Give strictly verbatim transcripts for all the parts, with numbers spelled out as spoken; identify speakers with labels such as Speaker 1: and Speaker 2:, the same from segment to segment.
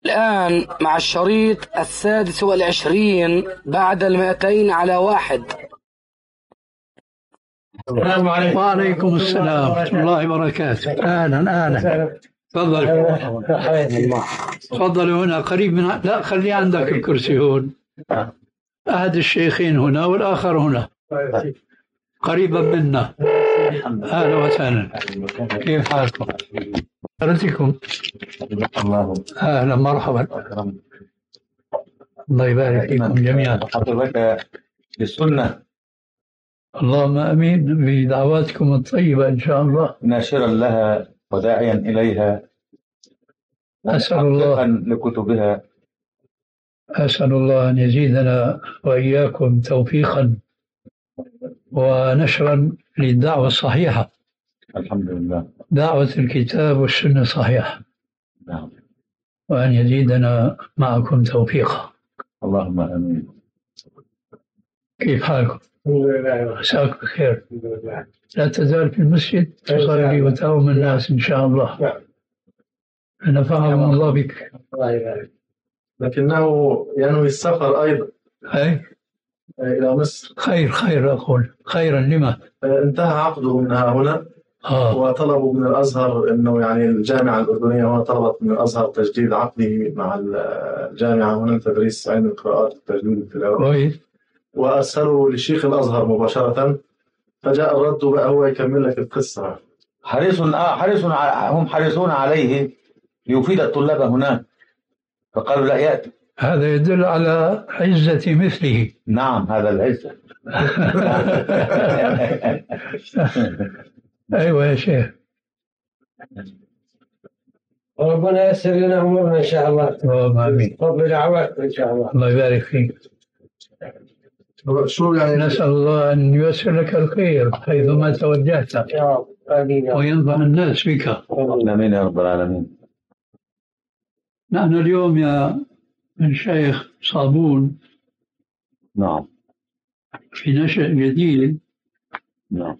Speaker 1: الآن مع الشريط السادس والعشرين بعد المائتين على واحد.
Speaker 2: السلام عليكم. وعليكم السلام ورحمة الله وبركاته. أهلا أهلا. تفضل تفضل هنا قريب من، لا خلي عندك الكرسي هون. أحد الشيخين هنا والآخر هنا قريبا منا. أهلا وسهلا. كيف حالكم؟ حضرتكم أهلا مرحبا. الله يبارك فيكم جميعا.
Speaker 3: حضرتك بالسنة.
Speaker 2: اللهم امين بدعواتكم الطيبه ان شاء الله.
Speaker 3: ناشرا لها وداعيا اليها.
Speaker 2: اسال الله
Speaker 3: لكتبها.
Speaker 2: اسال الله ان يزيدنا واياكم توفيقا ونشرا للدعوه الصحيحه.
Speaker 3: الحمد لله.
Speaker 2: دعوه الكتاب والسنه صحيحه.
Speaker 3: نعم.
Speaker 2: وان يزيدنا معكم توفيقا.
Speaker 3: اللهم امين.
Speaker 2: كيف حالكم؟ مساك بخير. لا تزال في المسجد تصلي وتعوم الناس إن شاء الله. نفعهم الله بك.
Speaker 4: لكنه ينوي السفر أيضا.
Speaker 2: أي
Speaker 4: إلى مصر.
Speaker 2: خير خير أقول خيرا. لما؟
Speaker 4: انتهى عقده من هنا.
Speaker 2: آه.
Speaker 4: وطلبوا من الأزهر أنه يعني الجامعة الأردنية هنا طلبت من الأزهر تجديد عقده مع الجامعة هنا تدريس علم القراءات والتجديد التلاوة.
Speaker 2: كويس.
Speaker 4: وأرسلوا لشيخ الأزهر مباشرة، فجاء الرد بقى هو يكمل لك القصة.
Speaker 3: حريص آه حريص هم حريصون عليه ليفيد الطلاب هناك، فقالوا لا يأتي.
Speaker 2: هذا يدل على عزة مثله.
Speaker 3: نعم هذا العزة.
Speaker 2: أيوة يا شيخ.
Speaker 5: ربنا ييسر لنا أمورنا إن شاء الله.
Speaker 2: آمين.
Speaker 5: قبل دعواتكم إن شاء الله.
Speaker 2: الله يبارك فيك.
Speaker 4: شو يعني؟
Speaker 2: نسأل الله أن ييسر لك الخير حيثما توجهت وينفع الناس بك.
Speaker 3: آمين يا رب العالمين.
Speaker 2: نحن اليوم يا من شيخ صابون
Speaker 3: نعم
Speaker 2: في نشأ جديد.
Speaker 3: نعم.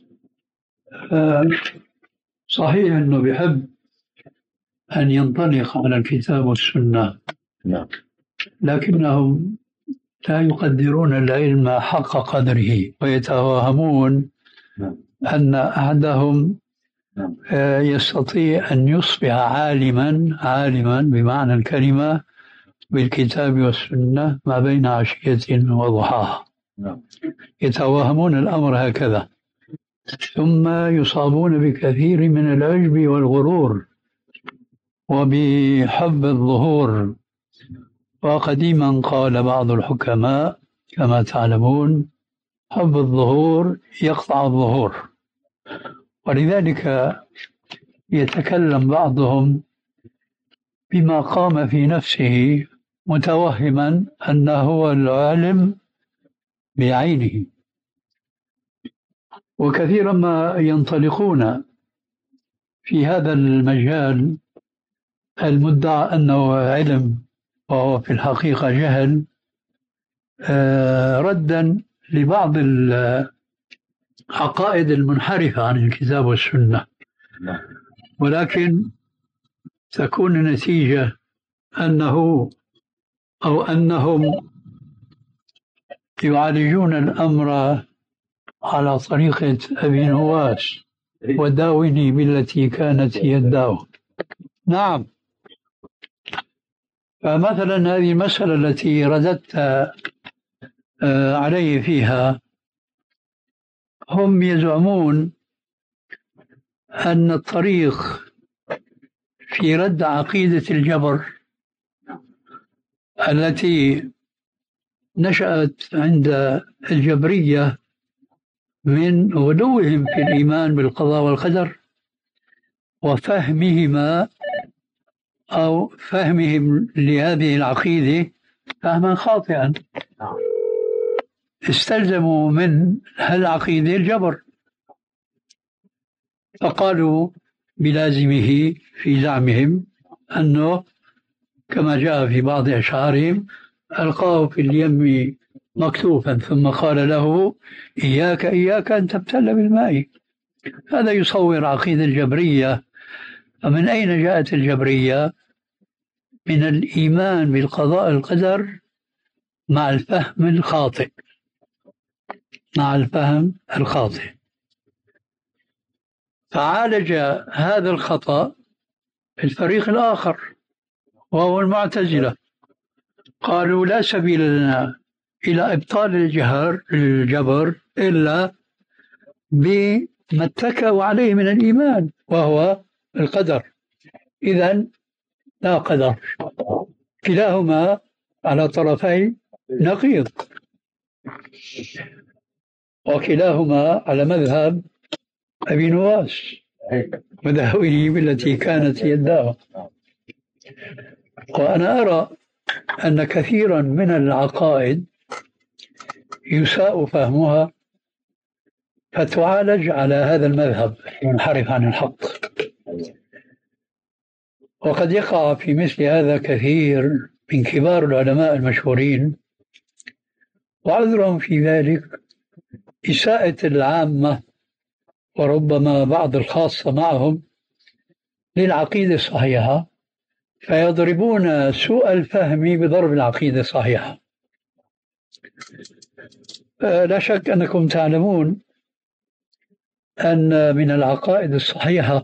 Speaker 2: صحيح أنه بيحب أن ينطلق على الكتاب والسنة.
Speaker 3: نعم.
Speaker 2: لكنهم لا يقدرون العلم حق قدره ويتوهمون أن أحدهم يستطيع أن يصبح عالما عالما بمعنى الكلمة بالكتاب والسنة ما بين عشية وضحاها. يتوهمون الأمر هكذا، ثم يصابون بكثير من العجب والغرور وبحب الظهور. وقديما قال بعض الحكماء كما تعلمون: حب الظهور يقطع الظهور. ولذلك يتكلم بعضهم بما قام في نفسه متوهما أنه هو العالم بعينه. وكثيرا ما ينطلقون في هذا المجال المدعى أنه علم وهو في الحقيقة جهل، ردا لبعض العقائد المنحرفة عن الكتاب والسنة. ولكن تكون النتيجة أنه أو أنهم يعالجون الأمر على طريقة أبي نواس: وداوني بالتي كانت هي الداء. نعم. فمثلا هذه المسألة التي رددت عليه فيها، هم يزعمون أن الطريق في رد عقيدة الجبر التي نشأت عند الجبرية من غلوهم في الإيمان بالقضاء والقدر وفهمهما أو فهمهم لهذه العقيدة فهما خاطئا، استلزموا من هالعقيدة الجبر، فقالوا بلازمه في زعمهم أنه كما جاء في بعض أشعارهم: ألقاه في اليم مكتوفا ثم قال له: إياك إياك أن تبتل بالماء. هذا يصور عقيدة الجبرية. فمن أين جاءت الجبرية؟ من الإيمان بالقضاء القدر مع الفهم الخاطئ مع الفهم الخاطئ فعالج هذا الخطأ الفريق الآخر وهو المعتزلة. قالوا لا سبيل لنا إلى إبطال الجهر الجبر إلا بما اتكأوا عليه من الإيمان وهو القدر. إذن لا قدر، كلاهما على طرفي نقيض، وكلاهما على مذهب أبي نواس مذهبه التي كانت يداه. وأنا أرى أن كثيرا من العقائد يساء فهمها فتعالج على هذا المذهب المنحرف عن الحق، وقد يقع في مثل هذا كثير من كبار العلماء المشهورين، وعذرهم في ذلك إساءة العامة وربما بعض الخاصة معهم للعقيدة الصحيحة، فيضربون سوء الفهم بضرب العقيدة الصحيحة. لا شك أنكم تعلمون أن من العقائد الصحيحة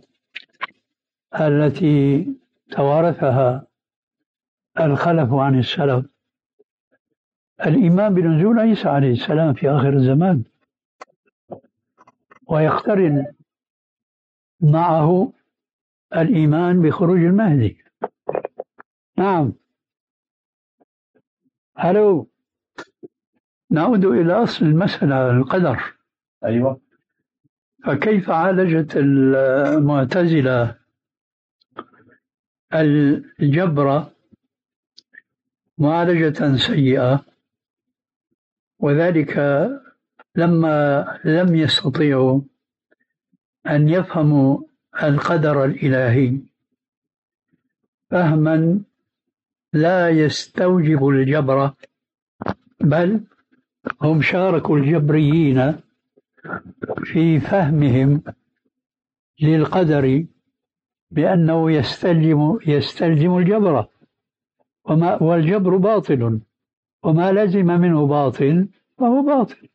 Speaker 2: التي توارثها الخلف عن السلف الإيمان بنزول عيسى عليه السلام في آخر الزمان، ويقترن معه الإيمان بخروج المهدي. نعم. هلو، نعود إلى أصل المسألة القدر.
Speaker 3: أيوة.
Speaker 2: فكيف عالجت المعتزلة الجبر معالجة سيئة؟ وذلك لما لم يستطيعوا أن يفهموا القدر الإلهي فهما لا يستوجب الجبر، بل هم شاركوا الجبريين في فهمهم للقدر بأنه يستلزم يستلزم الجبر، وما والجبر باطل، وما لزم منه باطل فهو باطل.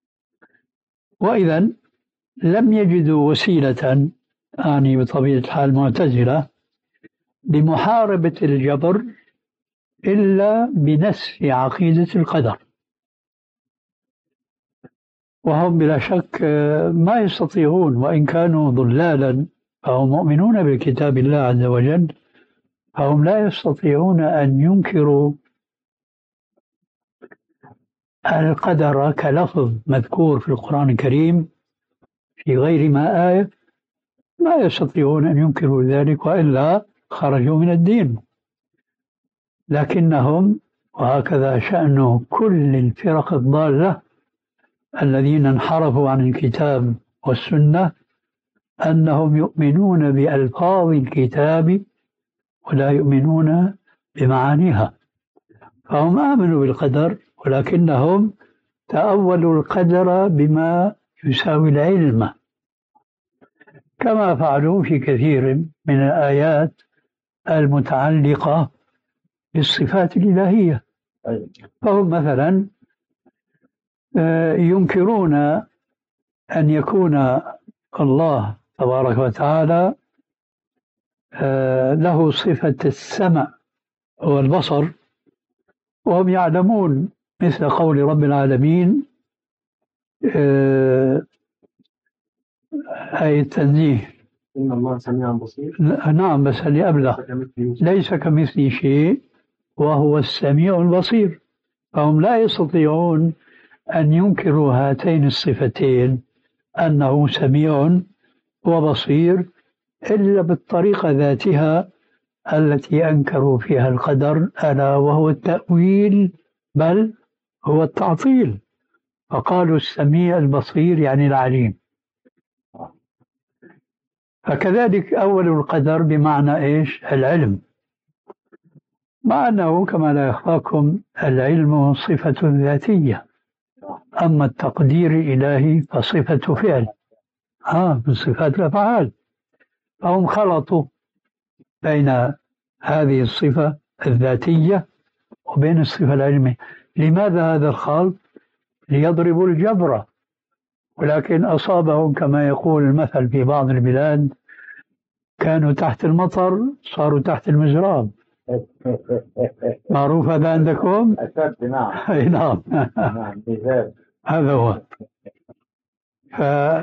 Speaker 2: وإذا لم يجدوا وسيلة، أعني بطبيعة الحال معتزلة، لمحاربة الجبر إلا بنسف عقيدة القدر، وهم بلا شك ما يستطيعون، وإن كانوا ضلالا فهم مؤمنون بكتاب الله عز وجل، فهم لا يستطيعون أن ينكروا القدر كلفظ مذكور في القرآن الكريم في غير ما آية، ما يستطيعون أن ينكروا ذلك، وإلا خرجوا من الدين. لكنهم، وهكذا شأن كل الفرق الضالة الذين انحرفوا عن الكتاب والسنة، أنهم يؤمنون بألفاظ الكتاب ولا يؤمنون بمعانيها. فهم آمنوا بالقدر، ولكنهم تأولوا القدر بما يساوي العلم، كما فعلوا في كثير من الآيات المتعلقة بالصفات الإلهية. فهم مثلا ينكرون أن يكون الله تبارك وتعالى له صفة السمع والبصر، وهم يعلمون مثل قول رب العالمين آية التنزيه
Speaker 4: إن الله سميع بصير.
Speaker 2: نعم، بس اللي قبله ليس كمثله شيء وهو السميع البصير. فهم لا يستطيعون أن ينكروا هاتين الصفتين، أنه سميع وبصير، إلا بالطريقة ذاتها التي أنكروا فيها القدر، ألا وهو التأويل، بل هو التعطيل. فقالوا السميع البصير يعني العليم. فكذلك أول القدر بمعنى إيش؟ العلم، مع أنه كما لا يخفاكم العلم صفة ذاتية، أما التقدير الإلهي فصفة فعل، آه من صفات الأفعال. فهم خلطوا بين هذه الصفة الذاتية وبين الصفة العلمية. لماذا هذا الخلط؟ ليضربوا الجبر، ولكن أصابهم كما يقول المثل في بعض البلاد: كانوا تحت المطر صاروا تحت المزراب. معروف هذا عندكم؟
Speaker 3: نعم.
Speaker 2: أي نعم. هذا هو. ف...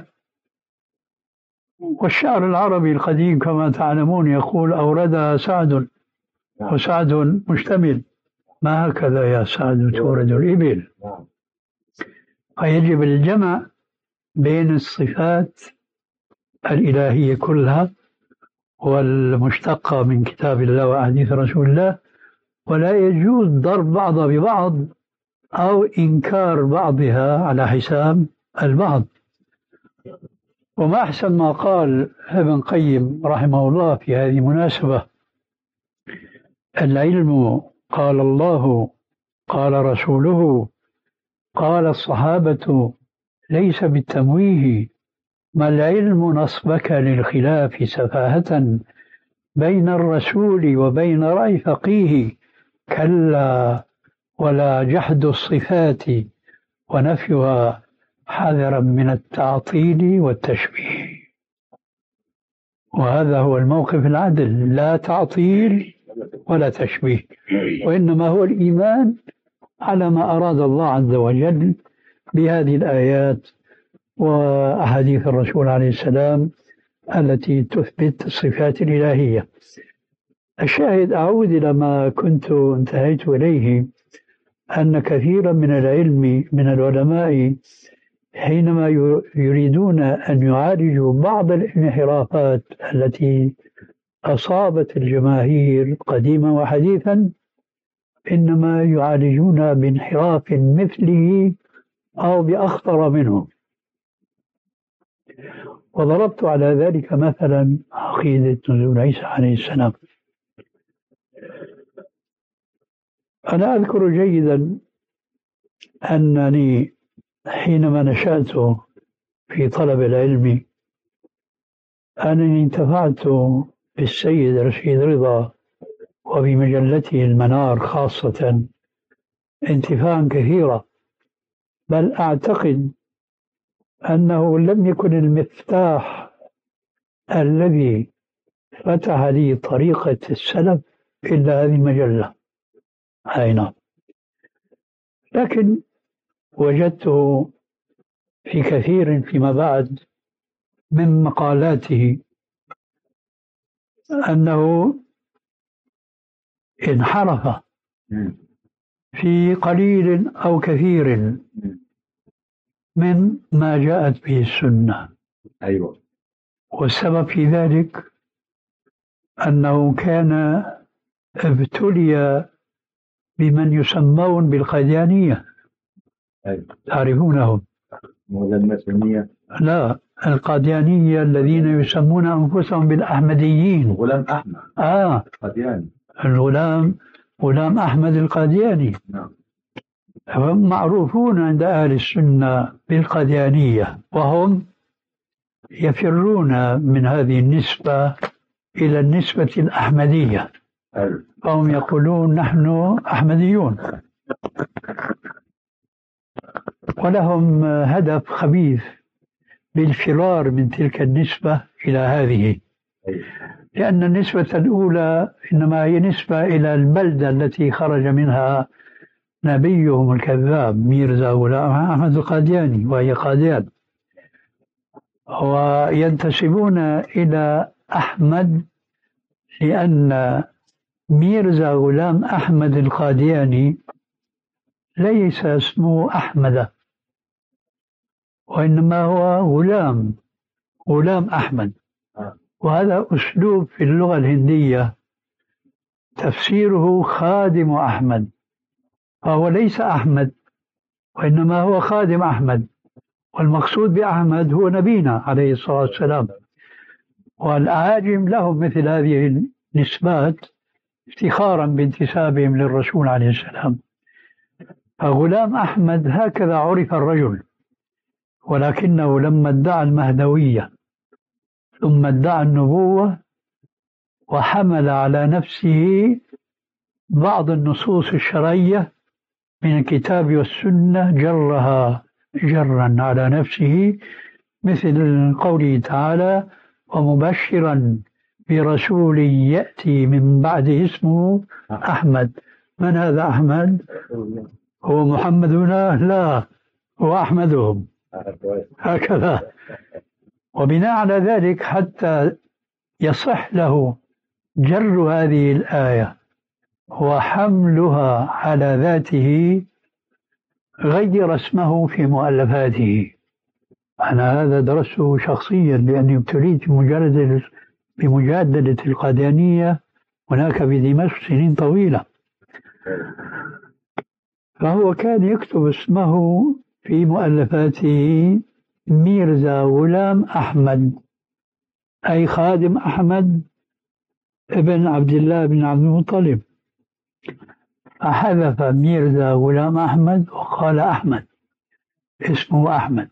Speaker 2: والشعر العربي القديم كما تعلمون يقول: أوردها سعد وسعد مشتمل، ما هكذا يا سعد تورد الإبل. فيجب الجمع بين الصفات الإلهية كلها والمشتقة من كتاب الله وأحاديث رسول الله، ولا يجوز ضرب بعضها ببعض أو إنكار بعضها على حساب البعض. وما أحسن ما قال ابن قيم رحمه الله في هذه المناسبة: العلم قال الله قال رسوله قال الصحابة ليس بالتمويه، ما العلم نصبك للخلاف سفاهة بين الرسول وبين رأي فقيه، كلا ولا جحد الصفات ونفيها حذرا من التعطيل والتشبيه. وهذا هو الموقف العدل، لا تعطيل ولا تشبيه، وإنما هو الإيمان على ما أراد الله عز وجل بهذه الآيات وأحاديث الرسول عليه السلام التي تثبت الصفات الإلهية. الشاهد، أعود إلى ما كنت انتهيت إليه، أن كثيرا من العلم من العلماء حينما يريدون أن يعالجوا بعض الانحرافات التي أصابت الجماهير قديما وحديثا، إنما يعالجون بانحراف مثله أو بأخطر منه. وضربت على ذلك مثلا عقيدة نزول عيسى عليه السلام. أنا أذكر جيدا أنني حينما نشأت في طلب العلم أنني انتفعت بالسيد رشيد رضا وبمجلته المنار خاصة انتفاعا كثيرا، بل أعتقد أنه لم يكن المفتاح الذي فتح لي طريقة السلف إلا هذه المجلة. أي نعم. لكن وجدته في كثير فيما بعد من مقالاته أنه انحرف في قليل أو كثير من ما جاءت به السنة.
Speaker 3: أيوة.
Speaker 2: والسبب في ذلك أنه كان ابتلي بمن يسمون بالقاديانية.
Speaker 3: أيوة.
Speaker 2: تعرفونهم؟ لا، القاديانية الذين يسمون أنفسهم بالأحمديين.
Speaker 3: غلام أحمد
Speaker 2: آه
Speaker 3: قادياني.
Speaker 2: الغلام غلام أحمد القادياني.
Speaker 3: نعم.
Speaker 2: هم معروفون عند أهل السنة بالقاديانية، وهم يفرون من هذه النسبة إلى النسبة الأحمدية. فهم يقولون نحن أحمديون، ولهم هدف خبيث بالفرار من تلك النسبة إلى هذه، لأن النسبة الأولى إنما هي نسبة إلى البلدة التي خرج منها نبيهم الكذاب ميرزا غلام أحمد القادياني، وهي قاديان، وينتسبون إلى أحمد لأن ميرزا غلام أحمد القادياني ليس اسمه أحمد، وإنما هو غلام غلام أحمد. وهذا أسلوب في اللغة الهندية تفسيره خادم أحمد، فهو ليس أحمد وإنما هو خادم أحمد، والمقصود بأحمد هو نبينا عليه الصلاة والسلام. والأعاجم لهم مثل هذه النسبات افتخارا بانتسابهم للرسول عليه السلام. فغلام أحمد هكذا عرف الرجل، ولكنه لما ادعى المهدوية ثم ادعى النبوة وحمل على نفسه بعض النصوص الشرعية من الكتاب والسنة جرها جرا على نفسه، مثل قوله تعالى: ومبشرا برسول يأتي من بعده اسمه أحمد. من هذا أحمد؟ هو محمد هنا؟ لا، هو أحمدهم، هكذا. وبناء على ذلك حتى يصح له جر هذه الآية وحملها على ذاته غير اسمه في مؤلفاته. أنا هذا درسته شخصيا لأني ابتليت بمجادلة بمجادلة القاديانية هناك بدمشق سنين طويلة. فهو كان يكتب اسمه في مؤلفاته ميرزا غلام أحمد، أي خادم أحمد ابن عبد الله بن عبد المطلب، فحذف ميرزا غلام أحمد وقال أحمد، اسمه أحمد،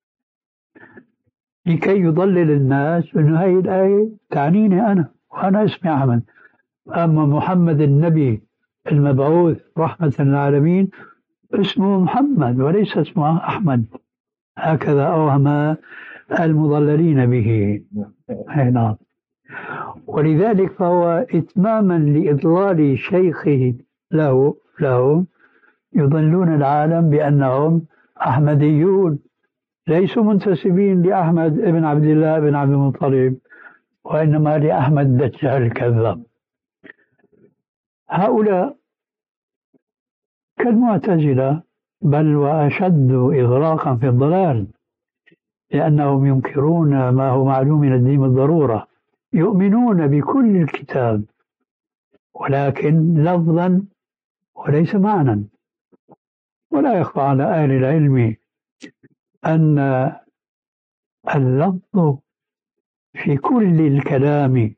Speaker 2: لكي يضلل الناس أن هذه الآية تعنيني أنا وأنا اسمي أحمد. أما محمد النبي المبعوث رحمة للعالمين اسمه محمد وليس اسمه أحمد، هكذا أوهم المضللين به. نعم. ولذلك فهو إتماما لإضلال شيخه له له يضلون العالم بأنهم أحمديون ليسوا منتسبين لأحمد بن عبد الله بن عبد المطلب، وإنما لأحمد الدجال الكذاب. هؤلاء كالمعتزلة بل وأشد إغراقا في الضلال، لأنهم ينكرون ما هو معلوم من الدين بالضرورة، يؤمنون بكل الكتاب ولكن لفظا وليس معنى. ولا يخفى على أهل العلم أن اللفظ في كل الكلام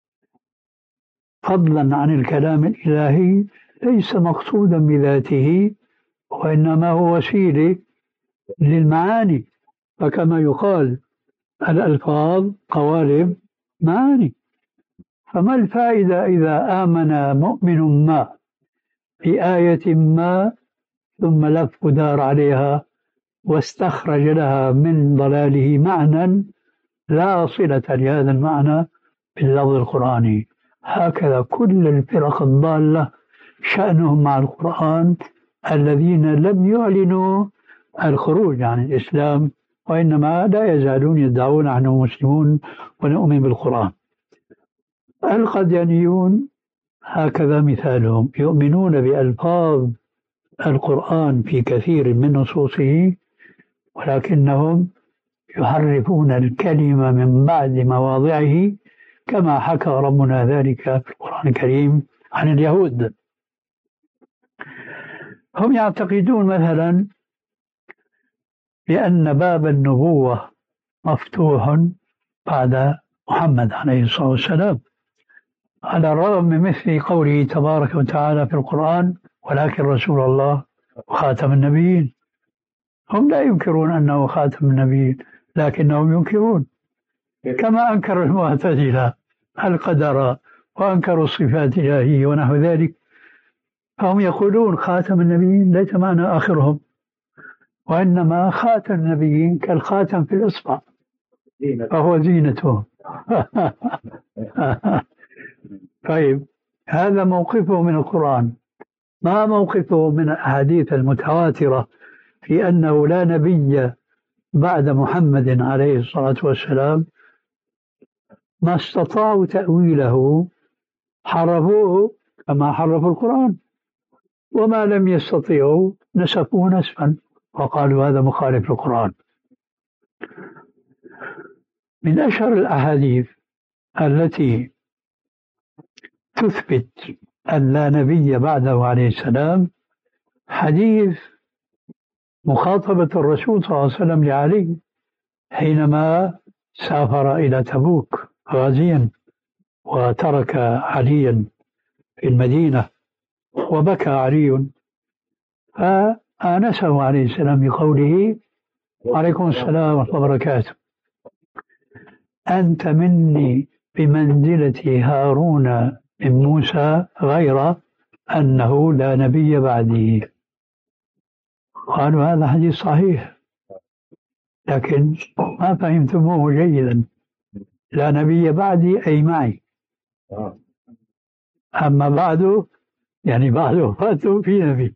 Speaker 2: فضلا عن الكلام الإلهي ليس مقصودا بذاته، وإنما هو وسيلة للمعاني. فكما يقال الألفاظ قوالب معاني. فما الفائدة إذا آمن مؤمن ما بآية ما ثم لف ودار عليها واستخرج لها من ضلاله معنى لا صلة لهذا المعنى باللفظ القرآني؟ هكذا كل الفرق الضالة شأنهم مع القرآن الذين لم يعلنوا الخروج عن الإسلام، وإنما لا يزالون يدعون أنهم مسلمون ونؤمن بالقرآن. القاديانيون هكذا مثالهم، يؤمنون بألفاظ القرآن في كثير من نصوصه، ولكنهم يحرفون الكلمة من بعد مواضعه كما حكى ربنا ذلك في القرآن الكريم عن اليهود. هم يعتقدون مثلا بأن باب النبوة مفتوح بعد محمد عليه الصلاة والسلام، على الرغم من مثل قوله تبارك وتعالى في القرآن: ولكن رسول الله وخاتم النبيين. هم لا ينكرون أنه خاتم النبيين، لكنهم ينكرون كما أنكر المعتزلة القدر وأنكروا الصفات الإلهية ونحو ذلك. فهم يقولون خاتم النبيين ليس معنى آخرهم، وإنما خاتم النبيين كالخاتم في الإصبع فهو زينته. طيب، هذا موقفه من القرآن. ما موقفه من الأحاديث المتواترة في أنه لا نبي بعد محمد عليه الصلاة والسلام؟ ما استطاعوا تأويله حرفوه كما حرفوا القرآن، وما لم يستطيعوا نسفوه نسفا وقالوا هذا مخالف للقرآن. من أشهر الأحاديث التي تثبت أن لا نبي بعده عليه السلام حديث مخاطبة الرسول صلى الله عليه وسلم لعلي حينما سافر إلى تبوك غازيا وترك عليا في المدينة، وبكى علي فآنسه عليه السلام بقوله: وعليكم السلام ورحمة الله وبركاته، أنت مني بمنزلة هارون من موسى غير أنه لا نبي بعده. قالوا هذا حديث صحيح، لكن ما فهمتموه جيدا. لا نبي بعدي أي معي، أما بعده يعني بعد وفاته في نبي.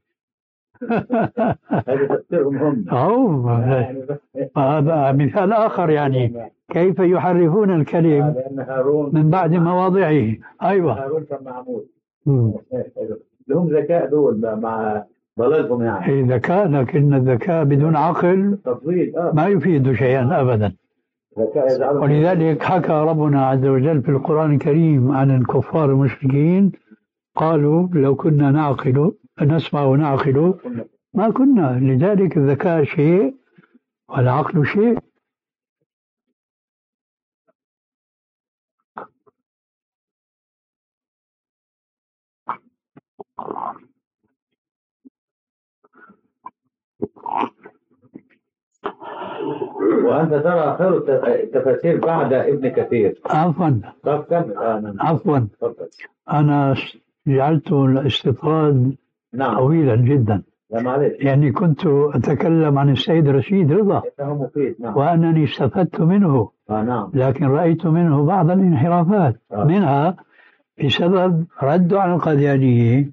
Speaker 3: هذا تفسيرهم هم.
Speaker 2: أو هذا مثال آخر، يعني كيف يحرفون الكلم من بعد مواضعه. أيوة،
Speaker 3: هارون كان معمول لهم ذكاء دول مع ضلالهم يعني.
Speaker 2: هي ذكاء، لكن الذكاء بدون عقل ما يفيد شيئا أبدا. ولذلك حكى ربنا عز وجل في القرآن الكريم عن الكفار المشركين، قالوا لو كنا نعقل نسمع ونعقل ما كنا. لذلك الذكاء شيء والعقل شيء.
Speaker 3: وأنت ترى خير التفاسير بعد ابن كثير.
Speaker 2: عفوا
Speaker 3: طب كمل. آه
Speaker 2: عفوا أنا جعلت الاستطراد نعم. طويلا جدا، يعني كنت أتكلم عن السيد رشيد رضا نعم. وأنني استفدت منه آه نعم. لكن رأيت منه بعض الانحرافات آه. منها بسبب رده على القاديانيين.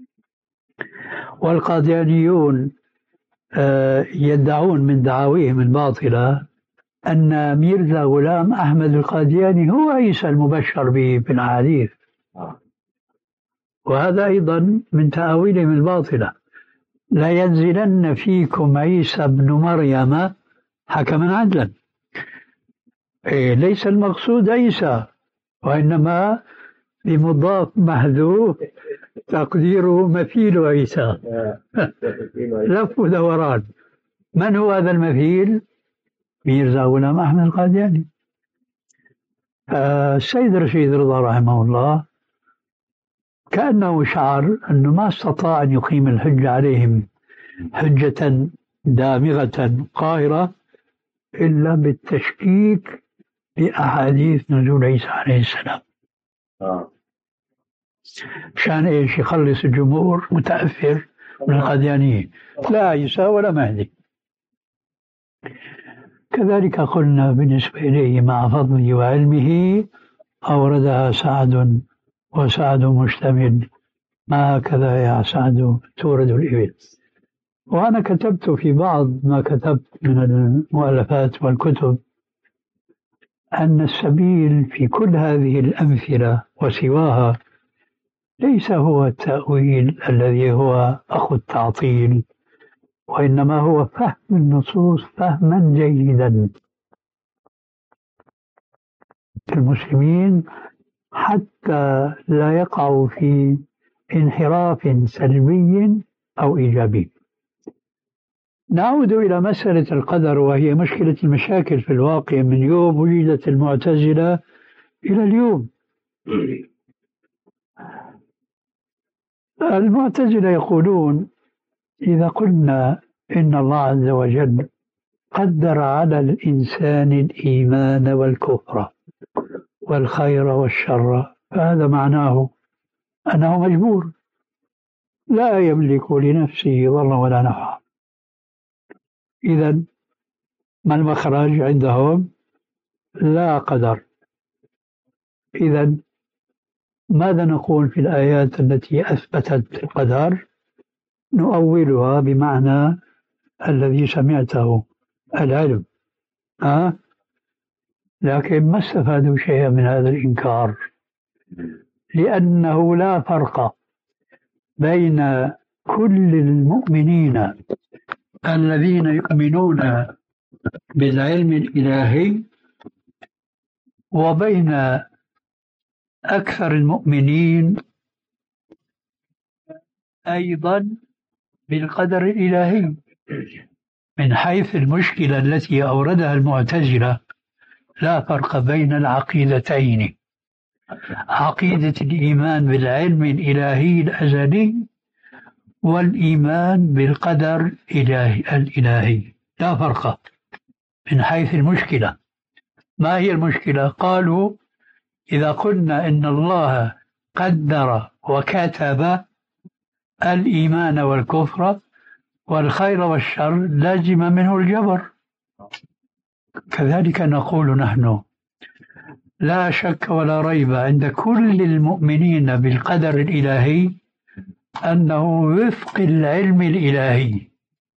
Speaker 2: والقاديانيون آه يدعون من دعاويهم الباطلة أن ميرزا غلام أحمد القادياني هو عيسى المبشر به في الأحاديث آه. وهذا أيضا من تأويلهم الباطلة. لا ينزلن فيكم عيسى ابن مريم حكما عدلا. إيه ليس المقصود عيسى، وإنما بمضاف محذوف تقديره مثيل عيسى. لف ودوران. من هو هذا المثيل؟ ميرزا غلام أحمد القادياني. آه السيد رشيد رضا رحمه الله كأنه شعر أنه ما استطاع أن يقيم الحجة عليهم حجة دامغة قاهرة إلا بالتشكيك بأحاديث نزول عيسى عليه السلام. آه. مشان إيش؟ يخلص الجمهور متأثر من القاديانيين، لا عيسى ولا مهدي. كذلك قلنا بالنسبة إليه مع فضله وعلمه أوردها سعد، وسعد مشتمل، ما هكذا يا سعد تورد الإبل. وأنا كتبت في بعض ما كتبت من المؤلفات والكتب أن السبيل في كل هذه الأمثلة وسواها ليس هو التأويل الذي هو أخو التعطيل، وإنما هو فهم النصوص فهما جيدا المسلمين حتى لا يقعوا في انحراف سلبي أو إيجابي. نعود إلى مسألة القدر، وهي مشكلة المشاكل في الواقع من يوم وجدت المعتزلة إلى اليوم. المعتزلة يقولون إذا قلنا إن الله عز وجل قدر على الإنسان الإيمان والكفر والخير والشر، فهذا معناه أنه مجبور لا يملك لنفسه ضرا ولا نفعا. إذن ما المخرج عندهم؟ لا قدر. إذن ماذا نقول في الآيات التي أثبتت القدر؟ نؤولها بمعنى الذي سمعته، العلم. أه؟ لكن ما استفادوا شيئا من هذا الإنكار، لأنه لا فرق بين كل المؤمنين الذين يؤمنون بالعلم الإلهي وبين أكثر المؤمنين أيضا بالقدر الإلهي. من حيث المشكلة التي أوردها المعتزلة لا فرق بين العقيدتين، عقيدة الإيمان بالعلم الإلهي الأزلي والإيمان بالقدر الإلهي الإلهي، لا فرق من حيث المشكلة. ما هي المشكلة؟ قالوا إذا قلنا إن الله قدر وكتب الإيمان والكفر والخير والشر لازم منه الجبر. كذلك نقول نحن لا شك ولا ريب عند كل المؤمنين بالقدر الإلهي أنه وفق العلم الإلهي.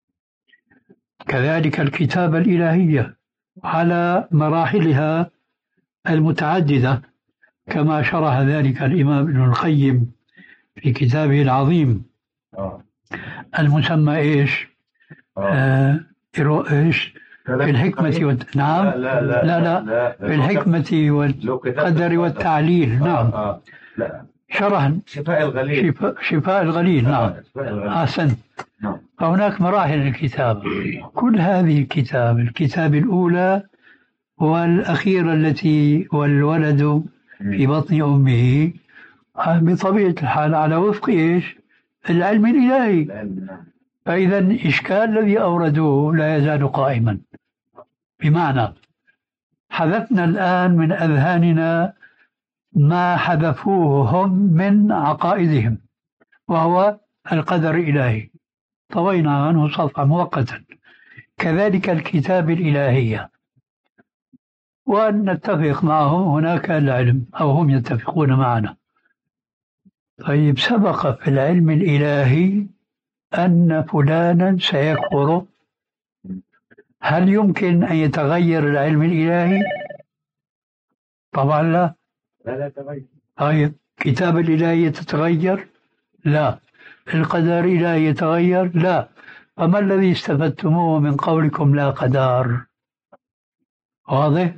Speaker 2: كذلك الكتابة الإلهية على مراحلها المتعددة كما شرح ذلك الإمام ابن القيم في كتابه العظيم المسمى إيش؟ آه إيش؟ في الحكمة والت... نعم لا لا لا, لا, لا, لا في الحكمة والقدر والتعليل. نعم شرح
Speaker 3: شفاء الغليل.
Speaker 2: شفاء, شفاء الغليل. نعم أحسنت. فهناك مراحل الكتاب. كل هذه الكتاب الكتاب الأولى والأخيرة التي والولد في بطن أمه بطبيعة الحال على وفق إيش؟ العلم الإلهي. فإذا الإشكال الذي أوردوه لا يزال قائما، بمعنى حذفنا الآن من أذهاننا ما حذفوه هم من عقائدهم وهو القدر الإلهي، طوينا عنه صفحة مؤقتا. كذلك الكتاب الإلهية، وأن نتفق معهم هناك العلم أو هم يتفقون معنا. طيب سبق في العلم الإلهي أن فلانا سيكفر، هل يمكن أن يتغير العلم الإلهي؟ طبعا لا. لا تتغير. طيب كتاب الإلهي تتغير؟ لا. القدر الإلهي يتغير؟ لا. فما الذي استفدتموه من قولكم لا قدر؟ واضح؟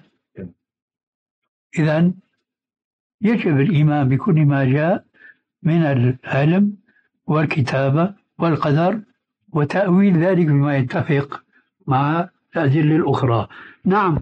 Speaker 2: إذن يجب الإيمان بكل ما جاء من العلم والكتابة والقدر وتأويل ذلك بما يتفق مع الأدلة الأخرى. نعم.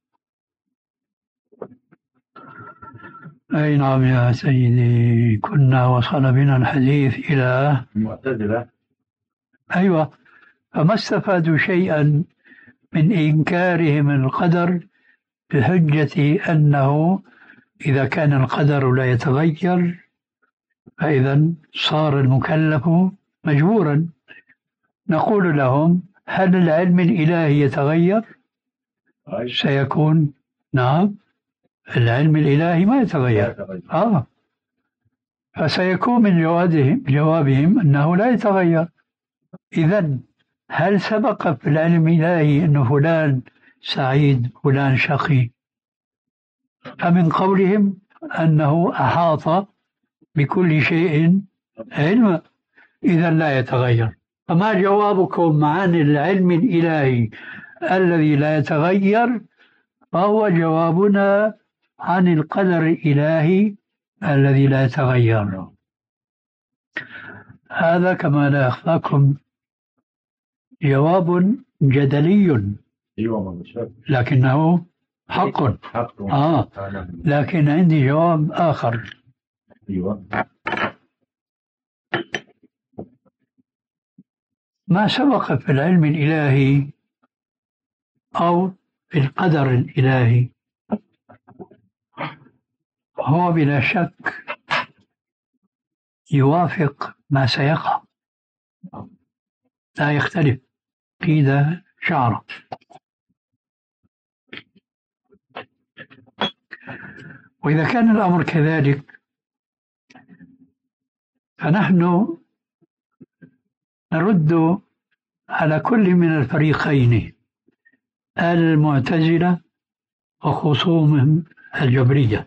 Speaker 2: أي نعم يا سيدي، كنا وصل بنا الحديث إلى
Speaker 3: المعتزلة.
Speaker 2: أيوة. فما استفادوا شيئا من إنكارهم القدر بحجة أنه إذا كان القدر لا يتغير فإذا صار المكلف مجبورا. نقول لهم هل العلم الإلهي يتغير؟ سيكون نعم، العلم الإلهي ما يتغير. آه. فسيكون من جوابهم, جوابهم أنه لا يتغير. إذن هل سبق في العلم الإلهي أن فلان سعيد فلان شقي؟ فمن قولهم أنه أحاط بكل شيء علما، إذن لا يتغير. فما جوابكم عن العلم الإلهي الذي لا يتغير؟ فهو جوابنا عن القدر الإلهي الذي لا يتغير. هذا كما لا يخفاكم جواب جدلي لكنه حق. آه. لكن عندي جواب آخر. ما سبق في العلم الإلهي أو في القدر الإلهي هو بلا شك يوافق ما سيقع، لا يختلف قيد شعره. وإذا كان الأمر كذلك فنحن نرد على كل من الفريقين، المعتزلة وخصومهم الجبرية،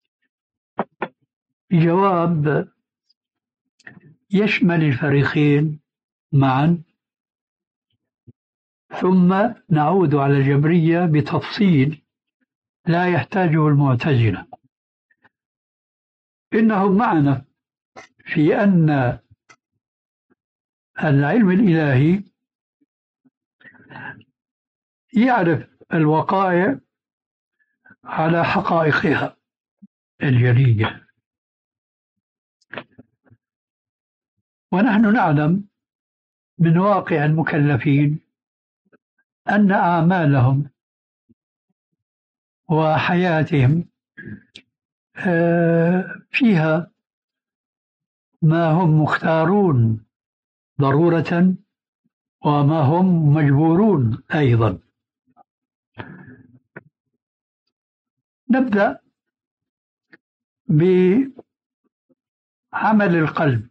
Speaker 2: بجواب يشمل الفريقين معا، ثم نعود على الجبرية بتفصيل لا يحتاجه المعتزلة. إنهم معنا في أن العلم الإلهي يعرف الوقائع على حقائقها الجلية، ونحن نعلم من واقع المكلفين أن أعمالهم وحياتهم فيها ما هم مختارون ضرورة وما هم مجبورون أيضا. نبدأ بعمل القلب.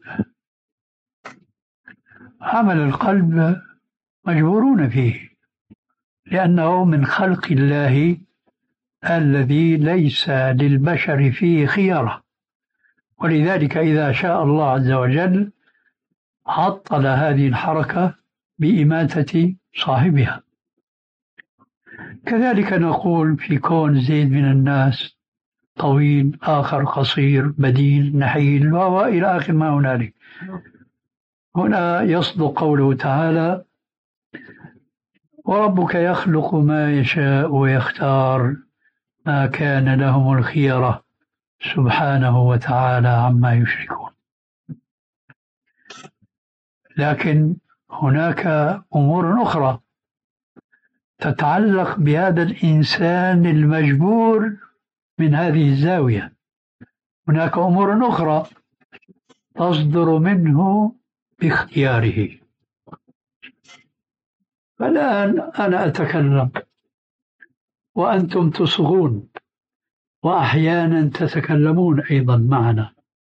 Speaker 2: عمل القلب مجبورون فيه لأنه من خلق الله الذي ليس للبشر فيه خيارة، ولذلك إذا شاء الله عز وجل عطل هذه الحركة بإماتة صاحبها. كذلك نقول في كون زيد من الناس طويل، آخر قصير، بديل، نحيل، وإلى آخر ما هنالك. هنا يصدق قوله تعالى: وربك يخلق ما يشاء ويختار ما كان لهم الخيرة سبحانه وتعالى عما يشركون. لكن هناك أمور أخرى تتعلق بهذا الإنسان المجبور من هذه الزاوية. هناك أمور أخرى تصدر منه باختياره. فالآن أنا أتكلم وأنتم تصغون وأحيانا تتكلمون أيضا معنا.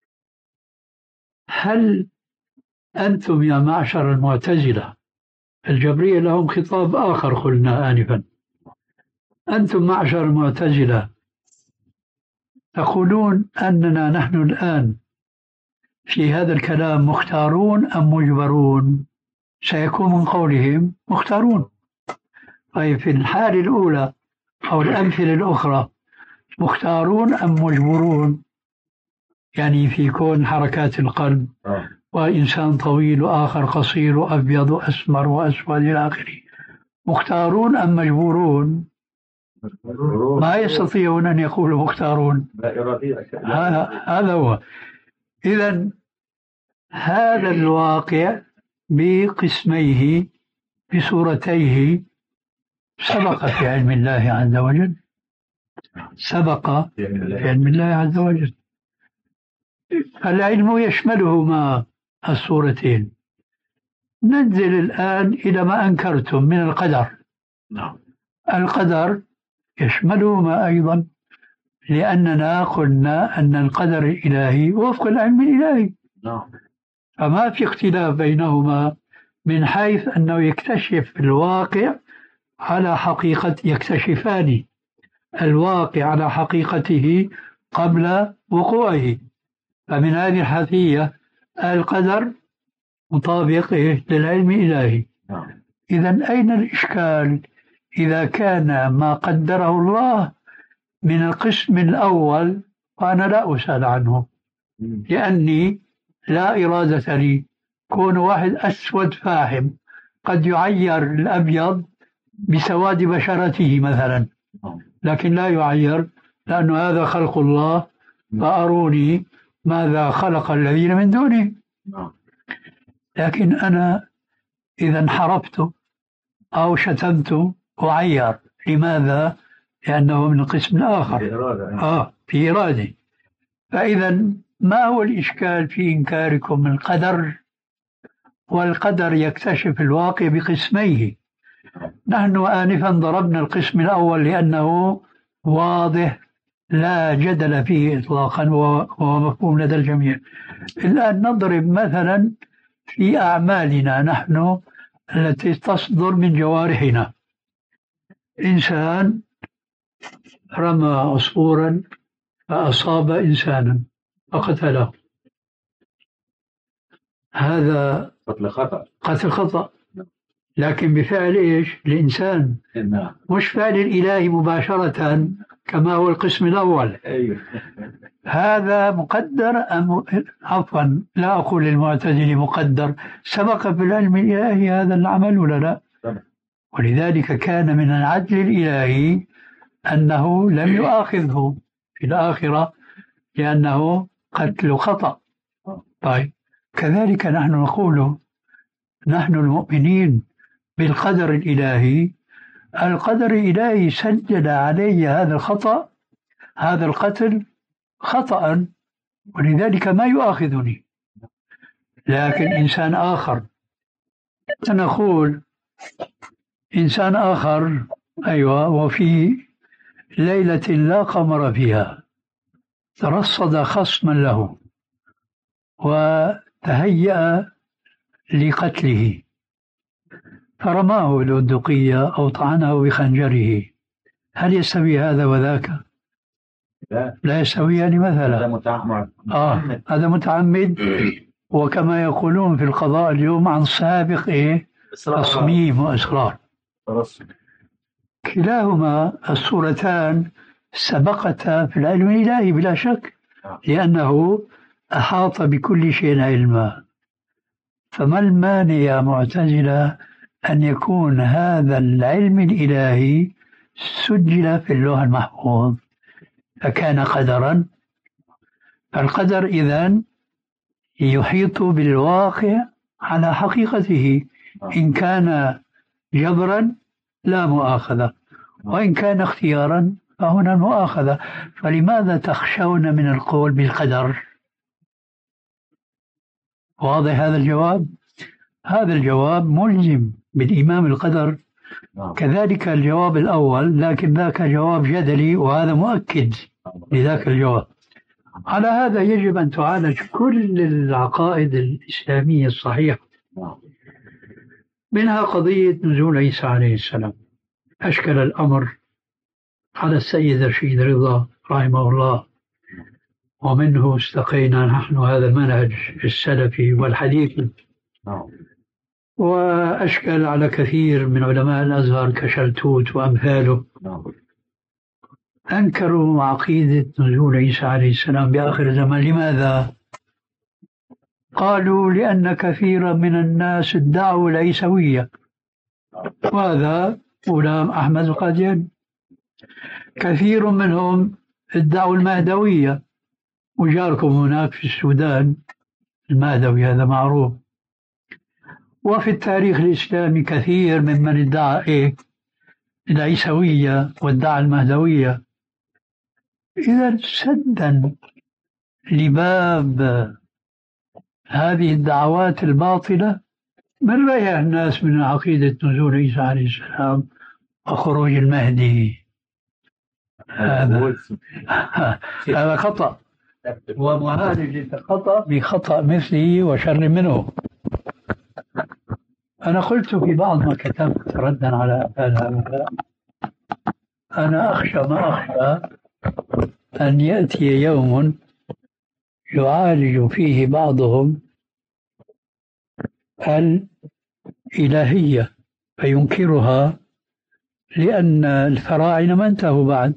Speaker 2: هل أنتم يا معشر المعتزلة، الجبرية لهم خطاب آخر قلنا آنفا، أنتم معشر المعتزلة تقولون أننا نحن الآن في هذا الكلام مختارون أم مجبرون؟ سيكون من قولهم مختارون. طيب في الحالة الأولى أو الأمثلة الأخرى مختارون أم مجبرون؟ يعني في كون حركات القلب وإنسان طويل وآخر قصير وأبيض وأسمر وأسود إلى آخره، مختارون أم مجبورون؟ ما يستطيعون أن يقولوا مختارون. هذا هذا هو. إذن هذا الواقع بقسميه بصورتيه سبق في علم الله عز وجل، سبق في علم الله عز وجل. العلم يشملهما الصورتين. ننزل الآن إلى ما أنكرتم من القدر. القدر يشملهما أيضا، لأننا قلنا أن القدر الإلهي وفق العلم الإلهي، فما في اختلاف بينهما من حيث أنه يكتشف الواقع على حقيقة، يكتشفان الواقع على حقيقته قبل وقوعه. فمن هذه الحيثية القدر مطابق للعلم الإلهي. إذن أين الإشكال إذا كان ما قدره الله من القسم الأول؟ وأنا لا أسأل عنه لأني لا إرادة لي. كون واحد أسود فاحم قد يعير الأبيض بسواد بشرته مثلا، لكن لا يعير لأنه هذا خلق الله، فأروني ماذا خلق الذين من دونه. لكن أنا إذا انحرفت أو شتمت أعير. لماذا؟ لأنه من القسم الآخر، آه في إرادة. فإذا ما هو الإشكال في إنكاركم من القدر؟ والقدر يكتشف الواقع بقسميه. نحن آنفا ضربنا القسم الأول لأنه واضح لا جدل فيه إطلاقا وهو مفهوم لدى الجميع. الآن نضرب مثلا في أعمالنا نحن التي تصدر من جوارحنا. إنسان رمى عصفورا فأصاب إنسانا فقتله، هذا قتل خطأ، قتل خطأ، لكن بفعل إيش؟ الإنسان، مش فعل الإله مباشرة كما هو القسم الأول. هذا مقدر أم عفوا لا أقول المعتزلي مقدر، سبق في العلم الإلهي هذا العمل ولا لا؟ ولذلك كان من العدل الإلهي أنه لم يؤاخذه في الآخرة لأنه قتل خطأ. طيب كذلك نحن نقول نحن المؤمنين بالقدر الإلهي، القدر الإلهي سجل علي هذا الخطأ، هذا القتل خطأ، ولذلك ما يؤاخذني. لكن إنسان آخر. نقول إنسان آخر أيوة، وفي ليلة لا قمر فيها ترصد خصما له وتهيأ لقتله فرماه بالبندقية أو طعنه بخنجره، هل يستوي هذا وذاك؟
Speaker 3: لا,
Speaker 2: لا يستويان مثلا.
Speaker 3: هذا متعمد.
Speaker 2: آه هذا متعمد. وكما يقولون في القضاء اليوم عن سابق إيه؟ تصميم وإصرار. كلاهما الصورتان سبقتا في العلم الإلهي بلا شك، لأنه أحاط بكل شيء علما. فما المانع يا معتزلة أن يكون هذا العلم الإلهي سجل في اللوح المحفوظ فكان قدرا؟ القدر إذن يحيط بالواقع على حقيقته، إن كان جبرا لا مؤاخذة، وإن كان اختيارا فهنا المؤاخذة. فلماذا تخشون من القول بالقدر؟ واضح هذا الجواب؟ هذا الجواب ملزم بالإيمان بالقدر، كذلك الجواب الأول، لكن ذاك جواب جدلي وهذا مؤكد لذاك الجواب. على هذا يجب أن تعالج كل العقائد الإسلامية الصحيحة، منها قضية نزول عيسى عليه السلام. أشكل الأمر على السيد رشيد رضا رحمه الله، ومنه استقينا نحن هذا المنهج السلفي والحديثي، وأشكل على كثير من علماء الأزهر كشلتوت وأمثاله، أنكروا عقيدة نزول عيسى عليه السلام بآخر الزمان. لماذا؟ قالوا لأن كثيرا من الناس ادعوا العيسوية، وهذا غلام أحمد القادياني. كثير منهم ادعوا المهدوية، وجاركم هناك في السودان المهدوي هذا معروف. وفي التاريخ الإسلامي كثير ممن ادعى إيه؟ العيسوية وادعى المهدوية. إذا سدا لباب هذه الدعوات الباطلة من رأي الناس من عقيدة نزول عيسى عليه السلام وخروج المهدي، هذا هذا خطأ، ومعالج الخطأ بخطأ مثله وشر منه. أنا قلت في بعض ما كتبت ردا على هذا، أنا أخشى ما أخشى أن يأتي يوم يعالج فيه بعضهم الإلهية فينكرها، لأن الفراعنة ما انتهوا بعد،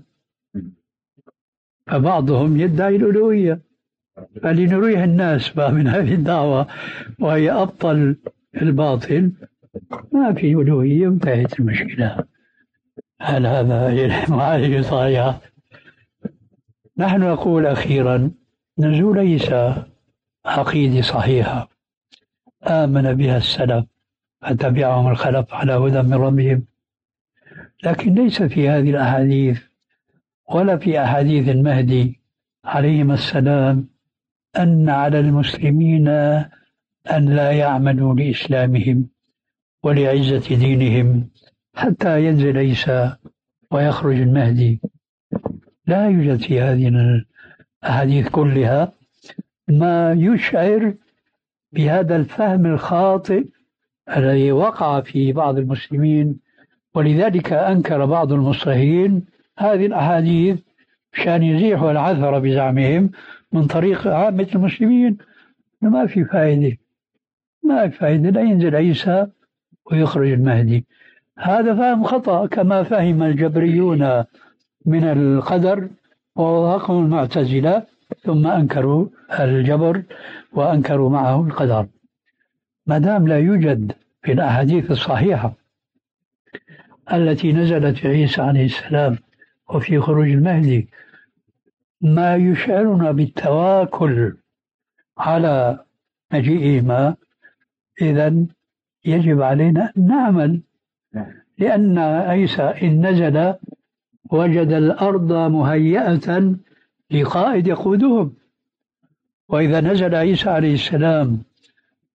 Speaker 2: فبعضهم يدعي الألوهية. فلنريه الناس من هذه الدعوة وهي أبطل الباطل، ما في ألوهية، انتهت المشكلة. هل هذا معالجة صحيحة؟ نحن نقول أخيرا نزول عيسى عقيدة صحيحة آمن بها السلف فتبعهم الخلف على هدى من ربهم، لكن ليس في هذه الأحاديث ولا في أحاديث المهدي عليهما السلام أن على المسلمين أن لا يعملوا لإسلامهم ولعزة دينهم حتى ينزل عيسى ويخرج المهدي. لا يوجد في هذه الأحاديث كلها ما يشعر بهذا الفهم الخاطئ الذي وقع في بعض المسلمين، ولذلك أنكر بعض المصلحين هذه الأحاديث مشان يزيحوا العثر بزعمهم من طريق عامة المسلمين. ما في فائدة، ما في فائدة، لا ينزل عيسى ويخرج المهدي. هذا فهم خطأ كما فهم الجبريون من القدر ووافقهم المعتزلة، ثم أنكروا الجبر وأنكروا معه القدر. ما دام لا يوجد في الأحاديث الصحيحة التي نزلت في عيسى عليه السلام وفي خروج المهدي ما يشعرنا بالتواكل على مجيئهما، إذن يجب علينا أن نعمل، لأن عيسى إن نزل وجد الأرض مهيئة لقائد يقودهم، وإذا نزل عيسى عليه السلام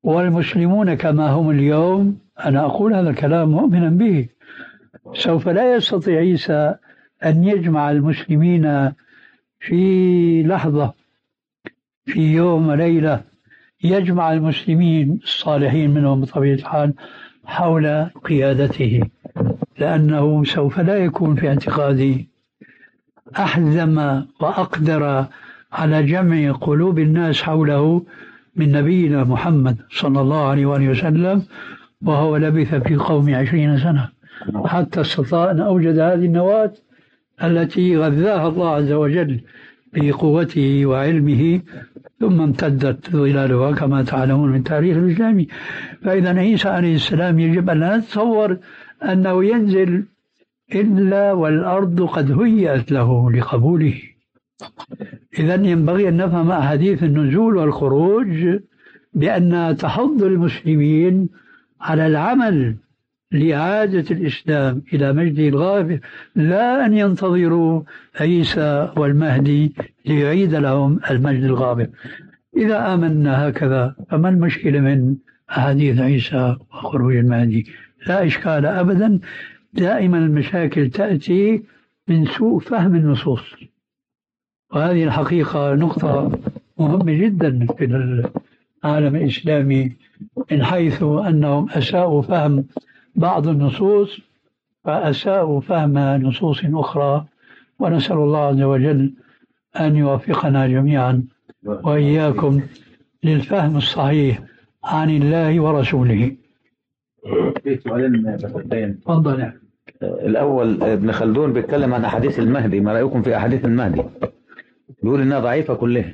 Speaker 2: والمسلمون كما هم اليوم، أنا أقول هذا الكلام مؤمنا به، سوف لا يستطيع عيسى أن يجمع المسلمين في لحظة، في يوم وليلة، يجمع المسلمين الصالحين منهم بطبيعة الحال حول قيادته، لأنه سوف لا يكون في اعتقادي أحزم وأقدر على جمع قلوب الناس حوله من نبينا محمد صلى الله عليه وآله وسلم، وهو لبث في قوم عشرين سنة حتى استطاع أن أوجد هذه النواة التي غذاها الله عز وجل بقوته وعلمه، ثم امتدت ظلالها كما تعلمون من تاريخ الإسلامي. فإذا عيسى عليه السلام يجب أن لا نتصور أنه ينزل إلا والأرض قد هيأت له لقبوله. إذا ينبغي أن نفهم أحاديث النزول والخروج بأن تحض المسلمين على العمل لإعادة الإسلام إلى مجده الغابر، لا أن ينتظروا عيسى والمهدي ليعيد لهم المجد الغابر. إذا آمنا هكذا فما المشكلة من أحاديث عيسى وخروج المهدي؟ لا إشكال أبدا. دائما المشاكل تأتي من سوء فهم النصوص، وهذه الحقيقة نقطة مهمة جدا في العالم الإسلامي، من حيث أنهم أساءوا فهم بعض النصوص فأساءوا فهم نصوص أخرى. ونسأل الله عز وجل أن يوفقنا جميعا وإياكم للفهم الصحيح عن الله ورسوله.
Speaker 3: في سؤالين بسيطين.
Speaker 2: تفضل.
Speaker 3: الأول ابن خلدون بيتكلم عن أحاديث المهدي، ما رأيكم في أحاديث المهدي؟ بيقول إنها ضعيفة كلها.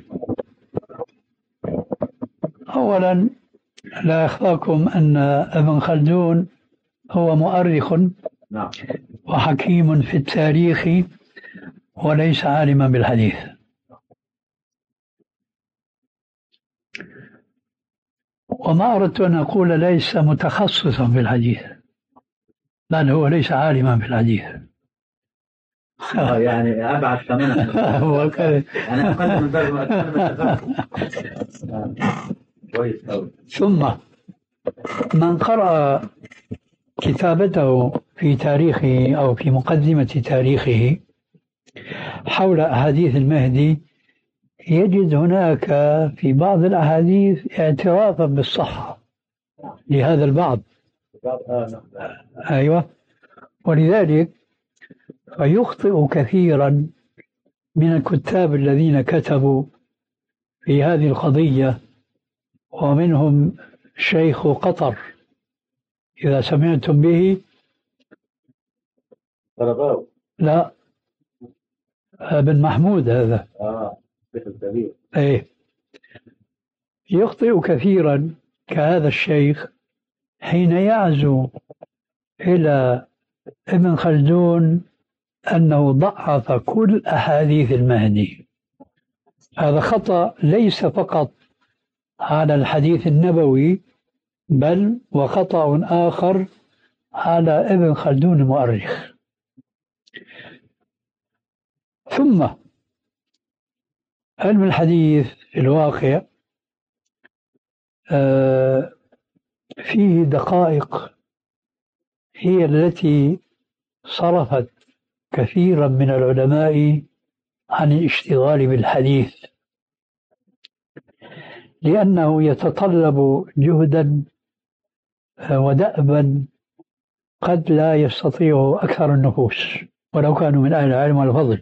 Speaker 2: أولا لا يخفاكم أن ابن خلدون هو مؤرخ وحكيم في التاريخ وليس عالما بالحديث. وما أردت أن أقول ليس متخصصا في الحديث، بل هو ليس عالما في الحديث.
Speaker 3: يعني أبعد تماما.
Speaker 2: هو كذا.
Speaker 3: أنا أقل من ذلك.
Speaker 2: ثم من قرأ كتابته في تاريخه أو في مقدمة تاريخه حول أحاديث المهدي يجد هناك في بعض الأحاديث اعترافا بالصحة لهذا البعض. أيوة. ولذلك فيخطئ كثيرا من الكتاب الذين كتبوا في هذه القضية، ومنهم شيخ قطر إذا سمعتم به. لا، بن محمود هذا.
Speaker 3: آه.
Speaker 2: ايه، يخطئ كثيرا كهذا الشيخ حين يعزو إلى ابن خلدون أنه ضعف كل أحاديث المهدي. هذا خطأ ليس فقط على الحديث النبوي، بل وخطأ آخر على ابن خلدون المؤرخ. ثم علم الحديث في الواقع فيه دقائق هي التي صرفت كثيرا من العلماء عن الاشتغال بالحديث، لأنه يتطلب جهدا ودأبا قد لا يستطيعه أكثر النفوس ولو كانوا من أهل العلم والفضل.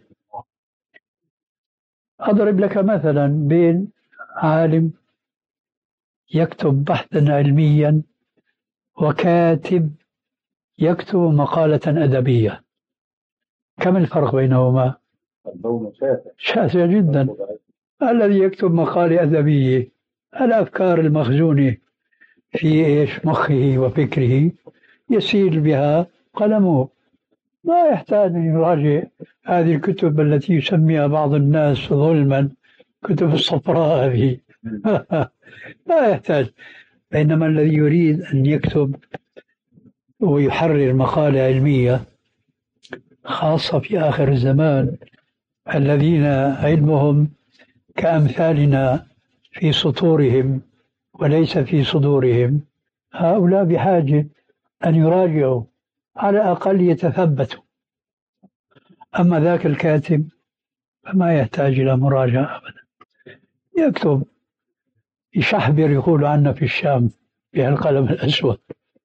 Speaker 2: أضرب لك مثلا بين عالم يكتب بحثا علميا وكاتب يكتب مقالة أدبية، كم الفرق بينهما؟ شاسع جدا. الذي يكتب مقالة أدبية الأفكار المخزونة في إيش مخه وفكره يسيل بها قلمه، ما يحتاج أن يراجع هذه الكتب التي يسميها بعض الناس ظلما كتب الصفراء هذه. ما يحتاج. بينما الذي يريد أن يكتب ويحرر مقالة علمية خاصة في آخر الزمان، الذين علمهم كأمثالنا في سطورهم وليس في صدورهم، هؤلاء بحاجة أن يراجعوا على الأقل يتثبتوا. أما ذاك الكاتب فما يحتاج إلى مراجعة أبدا، يكتب يشحبر يقول عنا في الشام بالقلم الأسود.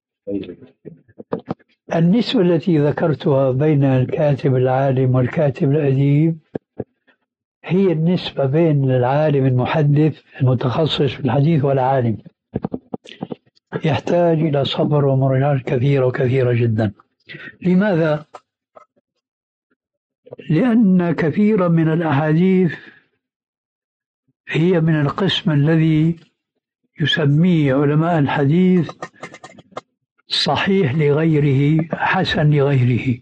Speaker 2: النسبة التي ذكرتها بين الكاتب العالم والكاتب الأديب هي النسبة بين العالم المحدث المتخصص في الحديث والعالم، يحتاج إلى صبر ومراجعة كثيرة وكثيرة جدا. لماذا؟ لأن كثيرا من الأحاديث هي من القسم الذي يسميه علماء الحديث صحيح لغيره حسن لغيره.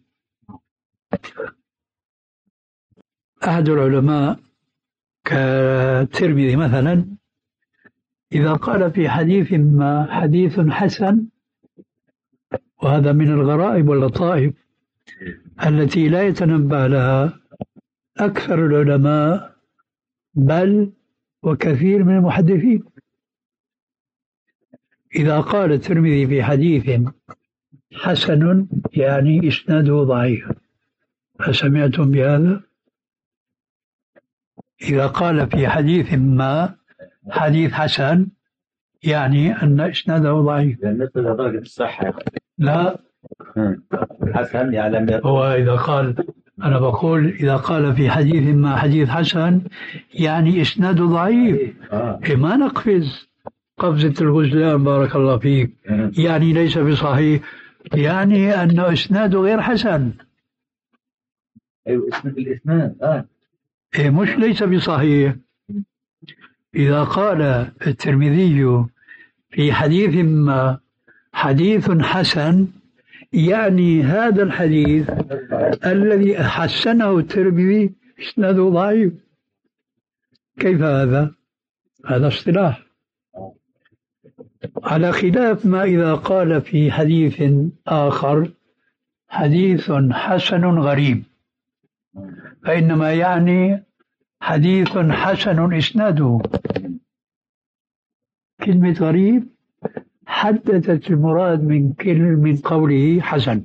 Speaker 2: أحد العلماء كالترمذي مثلا إذا قال في حديث ما حديث حسن، وهذا من الغرائب واللطائف التي لا يتنبه لها أكثر العلماء بل وكثير من المحدثين، إذا قال الترمذي في حديث حسن يعني إسناده ضعيف. أسمعتم بهذا؟ إذا قال في حديث ما حديث حسن يعني أن إسناده ضعيف.
Speaker 3: بالنسبة لدرجة الصحة
Speaker 2: لا،
Speaker 3: حسن يعني
Speaker 2: هو إذا قال، أنا بقول إذا قال في حديث ما حديث حسن يعني إسناده ضعيف.
Speaker 3: آه.
Speaker 2: إيه ما نقفز قفزة الغزلان بارك الله فيك، يعني ليس بصحيح، يعني أن إسناده غير حسن.
Speaker 3: أيوة اسم الإسناد آه.
Speaker 2: إيه مش ليس بصحيح. إذا قال الترمذي في حديث ما حديث حسن يعني هذا الحديث الذي حسنه الترمذي إسناده ضعيف. كيف هذا؟ هذا اصطلاح، على خلاف ما إذا قال في حديث آخر حديث حسن غريب، فإنما يعني حديث حسن إسناده. كلمة غريب حددت المراد من كل من قوله حسن.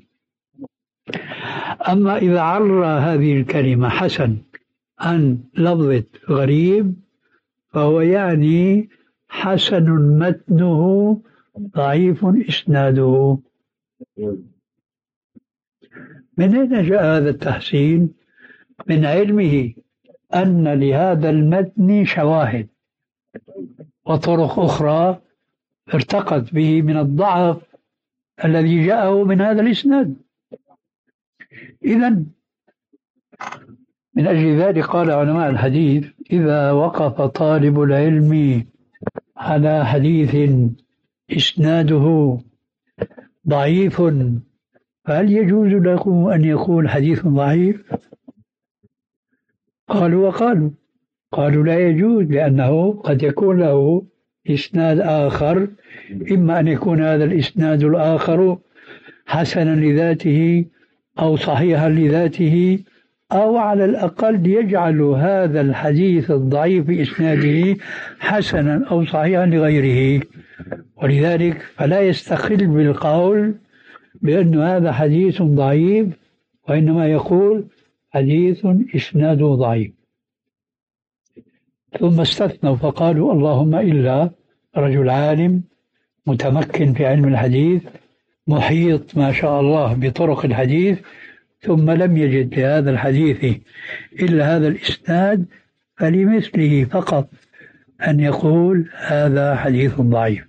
Speaker 2: أما إذا عرى هذه الكلمة حسن عن لفظة غريب فهو يعني حسن متنه ضعيف إسناده. من أين جاء هذا التحسين؟ من علمه أن لهذا المتن شواهد وطرق أخرى ارتقت به من الضعف الذي جاءه من هذا الإسناد. إذن من أجل ذلك قال علماء الحديث إذا وقف طالب العلم على حديث إسناده ضعيف فهل يجوز له أن يكون حديث ضعيف؟ قالوا وقالوا قالوا لا يجوز، لأنه قد يكون له إسناد آخر، إما أن يكون هذا الإسناد الآخر حسنا لذاته أو صحيحا لذاته، أو على الأقل يجعل هذا الحديث الضعيف في إسناده حسنا أو صحيحا لغيره. ولذلك فلا يستقل بالقول بأن هذا حديث ضعيف، وإنما يقول حديث إسناده ضعيف. ثم استثنوا فقالوا اللهم إلا رجل عالم متمكن في علم الحديث محيط ما شاء الله بطرق الحديث ثم لم يجد لهذا الحديث إلا هذا الإسناد فلمثله فقط أن يقول هذا حديث ضعيف.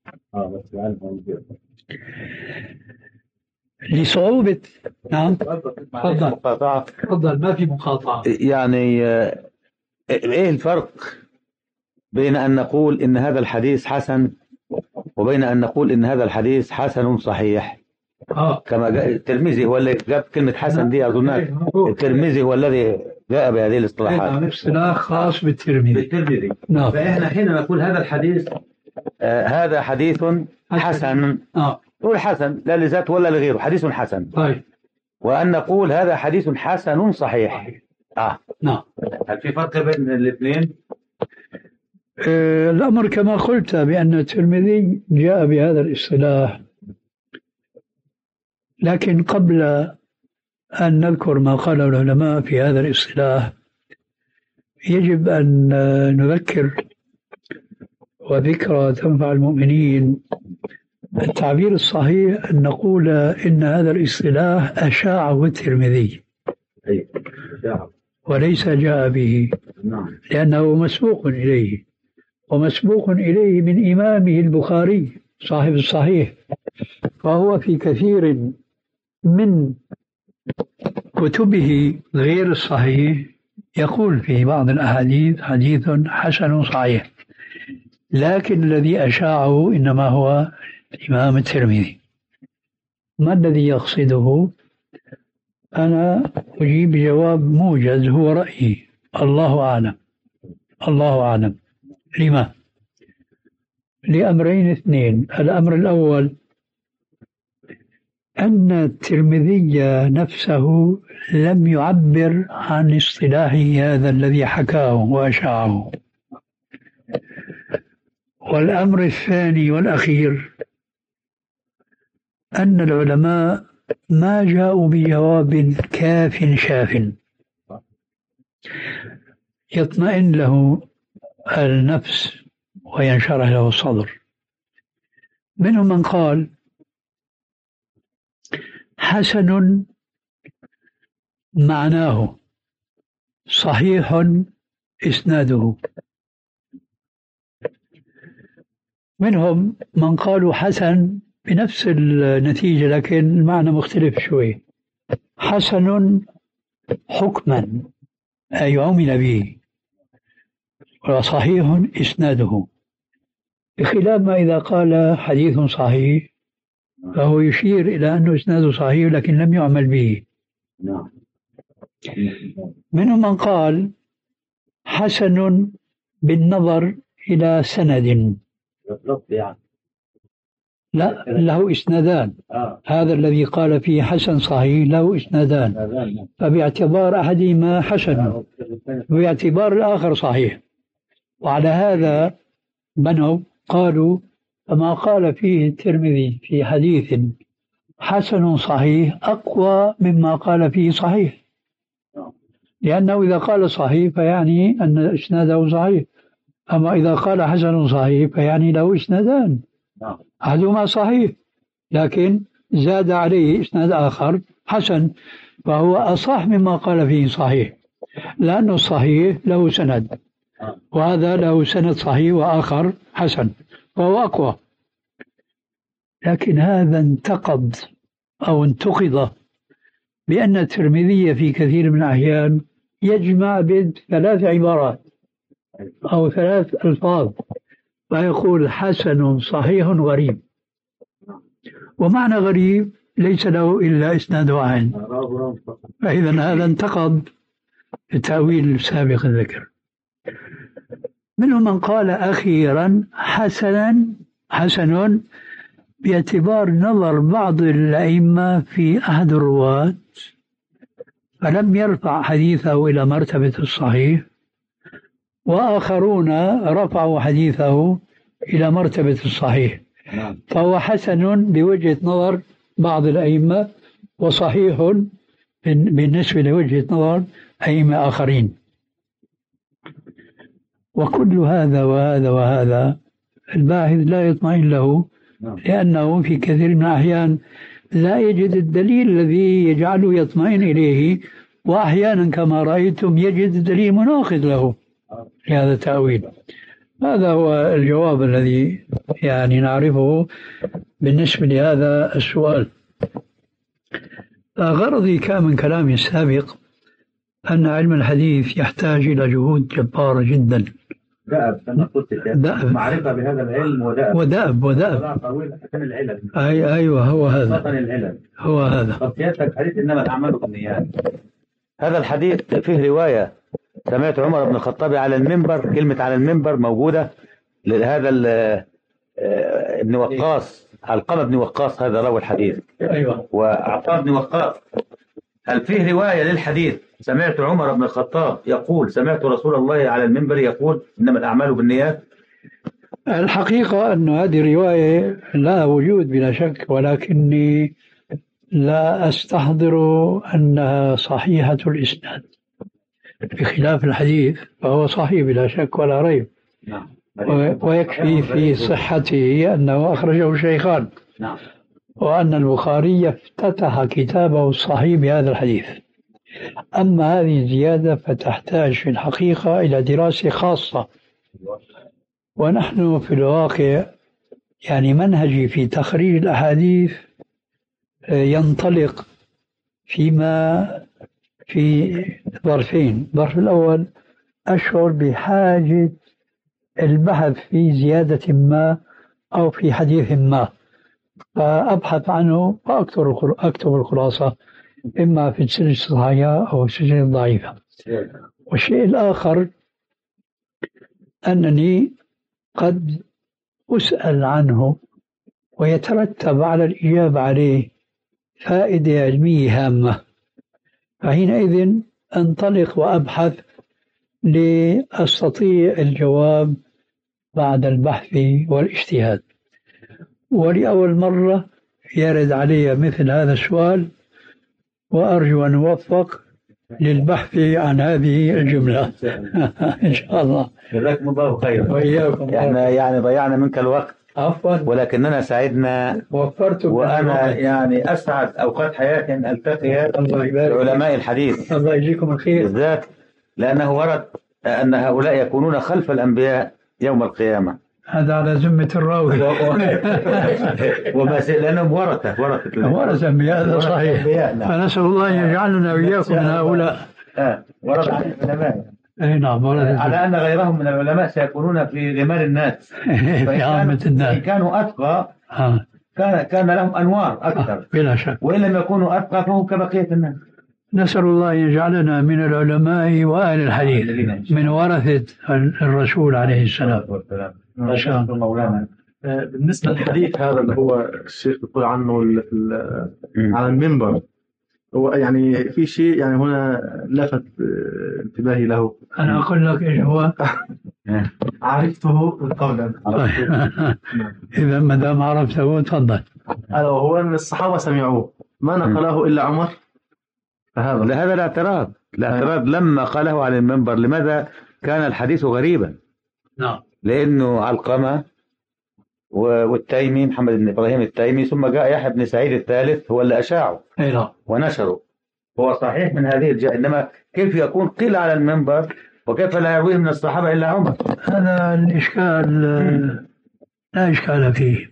Speaker 2: لصعوبة. نعم تفضل تفضل ما في مقاطعة.
Speaker 3: يعني ايه الفرق بين ان نقول ان هذا الحديث حسن وبين ان نقول ان هذا الحديث حسن صحيح؟
Speaker 2: آه.
Speaker 3: كما جاء الترمذي هو اللي جاب كلمة حسن دي أظن الترمذي هو الذي جاء بهذه الاصطلاحات.
Speaker 2: اصطلاح خاص بالترمذي.
Speaker 3: بالترمذي.
Speaker 2: نعم.
Speaker 3: فإحنا حين نقول هذا الحديث آه هذا حديث حسن
Speaker 2: آه.
Speaker 3: نقول حسن لا لذات ولا لغيره، حديث حسن.
Speaker 2: طيب.
Speaker 3: وأن نقول هذا حديث حسن صحيح. آه.
Speaker 2: نعم.
Speaker 3: هل في فرق بين الاثنين؟
Speaker 2: آه، الأمر كما قلت بأن الترمذي جاء بهذا الاصطلاح، لكن قبل أن نذكر ما قاله العلماء في هذا الاصطلاح يجب أن نذكر، وذكرى تنفع المؤمنين، التعبير الصحيح أن نقول إن هذا الاصطلاح أشاعه الترمذي وليس جاء به، لأنه مسبوق إليه، ومسبوق إليه من إمامه البخاري صاحب الصحيح، فهو في كثير من كتبه غير الصحيح يقول في بعض الأحاديث حديث حسن صحيح، لكن الذي أشاعه إنما هو الإمام الترمذي. ما الذي يقصده؟ أنا أجيب بجواب موجز هو رأيي، الله أعلم. الله أعلم. لما؟ لأمرين اثنين. الأمر الأول أن الترمذي نفسه لم يعبر عن اصطلاحه هذا الذي حكاه وأشاعه. والأمر الثاني والأخير أن العلماء ما جاءوا بجواب كاف شاف يطمئن له النفس وينشرح له الصدر. منهم من قال حسن معناه صحيح إسناده، منهم من قالوا حسن بنفس النتيجة لكن المعنى مختلف شوي، حسن حكما أي عمل به، وصحيح إسناده، بخلاف ما إذا قال حديث صحيح فهو يشير إلى أنه إسناده صحيح لكن لم يعمل به. منهم من قال حسن بالنظر إلى سند، لا له إسنادان، هذا الذي قال فيه حسن صحيح له إسنادان، فباعتبار أحدهما حسن وباعتبار الآخر صحيح، وعلى هذا بنوا قالوا فما قال فيه الترمذي في حديث حسن صحيح أقوى مما قال فيه صحيح، لأنه إذا قال صحيح فيعني أن إسناده صحيح، أما إذا قال حسن صحيح فيعني له إسنادان، أحدهما صحيح لكن زاد عليه إسناد آخر حسن، فهو أصح مما قال فيه صحيح، لأنه الصحيح له سند وهذا له سند صحيح وآخر حسن فهو أقوى. لكن هذا انتقد أو انتقد بأن الترمذي في كثير من الأحيان يجمع بين ثلاث عبارات أو ثلاث ألفاظ فيقول حسن صحيح غريب، ومعنى غريب ليس له إلا إسناد واحد، فإذا هذا انتقد التأويل السابق الذكر. منهم من قال أخيرا حسنا حسن باعتبار نظر بعض الأئمة في أحد الرواة فلم يرفع حديثه إلى مرتبة الصحيح، وآخرون رفعوا حديثه إلى مرتبة الصحيح، فهو حسن بوجهة نظر بعض الأئمة وصحيح بالنسبة لوجهة نظر أئمة آخرين. وكل هذا وهذا وهذا الباحث لا يطمئن له، لأنه في كثير من الأحيان لا يجد الدليل الذي يجعله يطمئن إليه، وأحيانا كما رأيتم يجد الدليل مناقض له لهذا التأويل. هذا هو الجواب الذي يعني نعرفه بالنسبة لهذا السؤال. غرضي كان من كلامي السابق أن علم الحديث يحتاج إلى جهود جبارة جدا،
Speaker 3: دأب أنا قلت دأب معرفة بهذا العلم ودأب
Speaker 2: ودأب ودأب
Speaker 3: عشان العلم.
Speaker 2: أي أيوة هو هذا
Speaker 3: وطن العلم
Speaker 2: هو هذا.
Speaker 3: طب سيادتك حديث إنما الأعمال بالنيات، هذا الحديث فيه رواية سمعت عمر بن الخطاب على المنبر، كلمة على المنبر موجودة لهذا ابن وقاص، علقمة بن وقاص هذا روى الحديث.
Speaker 2: أيوة.
Speaker 3: وعطاء بن وقاص هل فيه رواية للحديث سمعت عمر بن الخطاب يقول سمعت رسول الله على المنبر يقول إنما الأعمال بالنيات؟
Speaker 2: الحقيقة أن هذه رواية لا وجود بلا شك، ولكني لا أستحضر أنها صحيحة الإسناد، بخلاف الحديث فهو صحيح بلا شك ولا ريب.
Speaker 3: نعم.
Speaker 2: ويكفي في صحته أنه أخرجه الشيخان.
Speaker 3: نعم.
Speaker 2: وأن البخاري افتتح كتابه الصحيح بهذا الحديث. أما هذه الزيادة فتحتاج في الحقيقة إلى دراسة خاصة، ونحن في الواقع يعني منهجي في تخريج الأحاديث ينطلق فيما في ظرفين. الظرف الأول أشعر بحاجة البحث في زيادة ما أو في حديث ما، فأبحث عنه وأكتب الخلاصة إما في السلسلة الصحيحة أو السلسلة الضعيفة. والشيء الآخر أنني قد أسأل عنه ويترتب على الإجابة عليه فائدة علمية هامة، فحينئذ أنطلق وأبحث لأستطيع الجواب بعد البحث والاجتهاد. ولأول مرة يرد علي مثل هذا السؤال، وأرجو أن أوفق للبحث عن هذه الجملة إن شاء الله.
Speaker 3: جزاكم الله خيرا.
Speaker 2: وإياكم.
Speaker 3: احنا يعني ضيعنا منك الوقت
Speaker 2: عفوا،
Speaker 3: ولكننا سعدنا
Speaker 2: وفرت،
Speaker 3: وأنا يعني أسعد أوقات حياتي أن ألتقي بعلماء الحديث.
Speaker 2: الله يجزيكم الخير.
Speaker 3: بالذات لأنه ورد أن هؤلاء يكونون خلف الأنبياء يوم القيامة.
Speaker 2: هذا على ذمة الراوي.
Speaker 3: وما لأنهم ورثة ورثة
Speaker 2: ورثة أنبياء، هذا صحيح. فنسأل الله أن يجعلنا وإياكم من هؤلاء.
Speaker 3: ورثة عن العلماء.
Speaker 2: أي نعم.
Speaker 3: على أن غيرهم من العلماء سيكونون في غمار الناس.
Speaker 2: في عامة الناس.
Speaker 3: إن كانوا أتقى كان كان لهم أنوار أكثر
Speaker 2: بلا شك.
Speaker 3: وإن لم يكونوا أتقى فهم كبقية الناس.
Speaker 2: نسأل الله أن يجعلنا من العلماء وأهل الحديث من ورثة الرسول عليه السلام.
Speaker 4: ما شاء الله مولانا. بالنسبة للحديث هذا اللي هو الشيخ يقول عنه على المنبر، هو يعني في شيء يعني هنا لفت انتباهي له.
Speaker 2: أنا أقول لك إيش هو.
Speaker 4: عرفته قبلا.
Speaker 2: إذا ما دام عرفته تفضل.
Speaker 4: هذا هو أن الصحابة سمعوه ما نقله إلا عمر، فهذا
Speaker 3: لهذا الاعتراض الاعتراض لما قاله على المنبر. لماذا كان الحديث غريبا؟
Speaker 2: نعم.
Speaker 3: لأنه علقمة والتيمي محمد بن إبراهيم التيمي ثم جاء يحيى بن سعيد الثالث هو اللي أشاعه ونشره. هو صحيح من هذه الجهة، إنما كيف يكون قيل على المنبر وكيف لا يرويه من الصحابة إلا عمر؟
Speaker 2: هذا الإشكال لا إشكال فيه،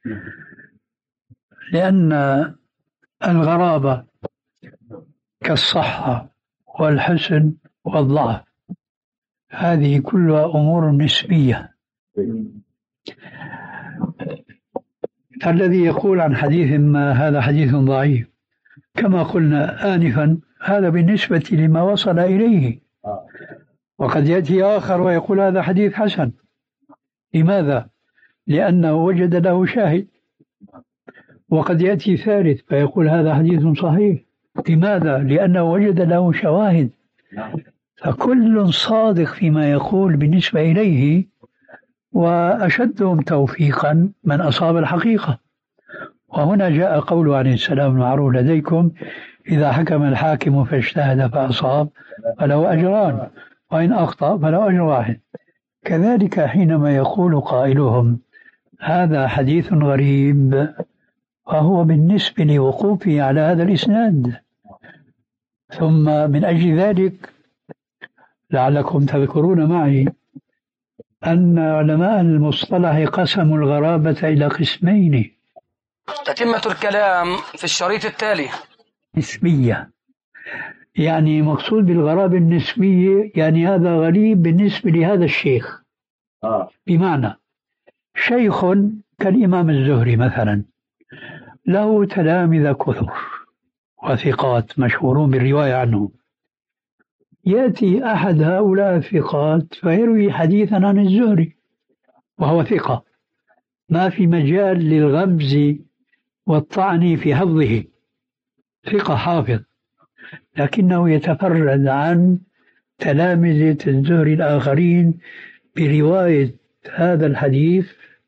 Speaker 2: لأن الغرابة كالصحة والحسن والضعف هذه كلها أمور نسبية. الذي يقول عن حديث ما هذا حديث ضعيف كما قلنا آنفا هذا بالنسبة لما وصل إليه، وقد يأتي آخر ويقول هذا حديث حسن. لماذا؟ لأنه وجد له شاهد. وقد يأتي ثالث فيقول هذا حديث صحيح. لماذا؟ لأنه وجد له شواهد. فكل صادق فيما يقول بالنسبة إليه، وأشدهم توفيقا من أصاب الحقيقة. وهنا جاء قوله عليه السلام المعروف لديكم إذا حكم الحاكم فاجتهد فأصاب فله أجران وإن أخطأ فله أجر واحد. كذلك حينما يقول قائلهم هذا حديث غريب وهو بالنسبة لوقوفه على هذا الإسناد. ثم من أجل ذلك لعلكم تذكرون معي أن علماء المصطلح قسموا الغرابة إلى قسمين.
Speaker 1: تتمة الكلام في الشريط التالي.
Speaker 2: نسبية، يعني مقصود بالغرابة النسبية يعني هذا غريب بالنسبة لهذا الشيخ. آه. بمعنى شيخ كالإمام الزهري مثلا له تلامذة كثر وثقات مشهورون بالرواية عنه، يأتي أحد هؤلاء الثقات فيروي حديثا عن الزهري وهو ثقة، ما في مجال للغمز والطعن في حفظه، ثقة حافظ. لكنه يتفرد عن تلامذة الزهري الآخرين برواية هذا الحديث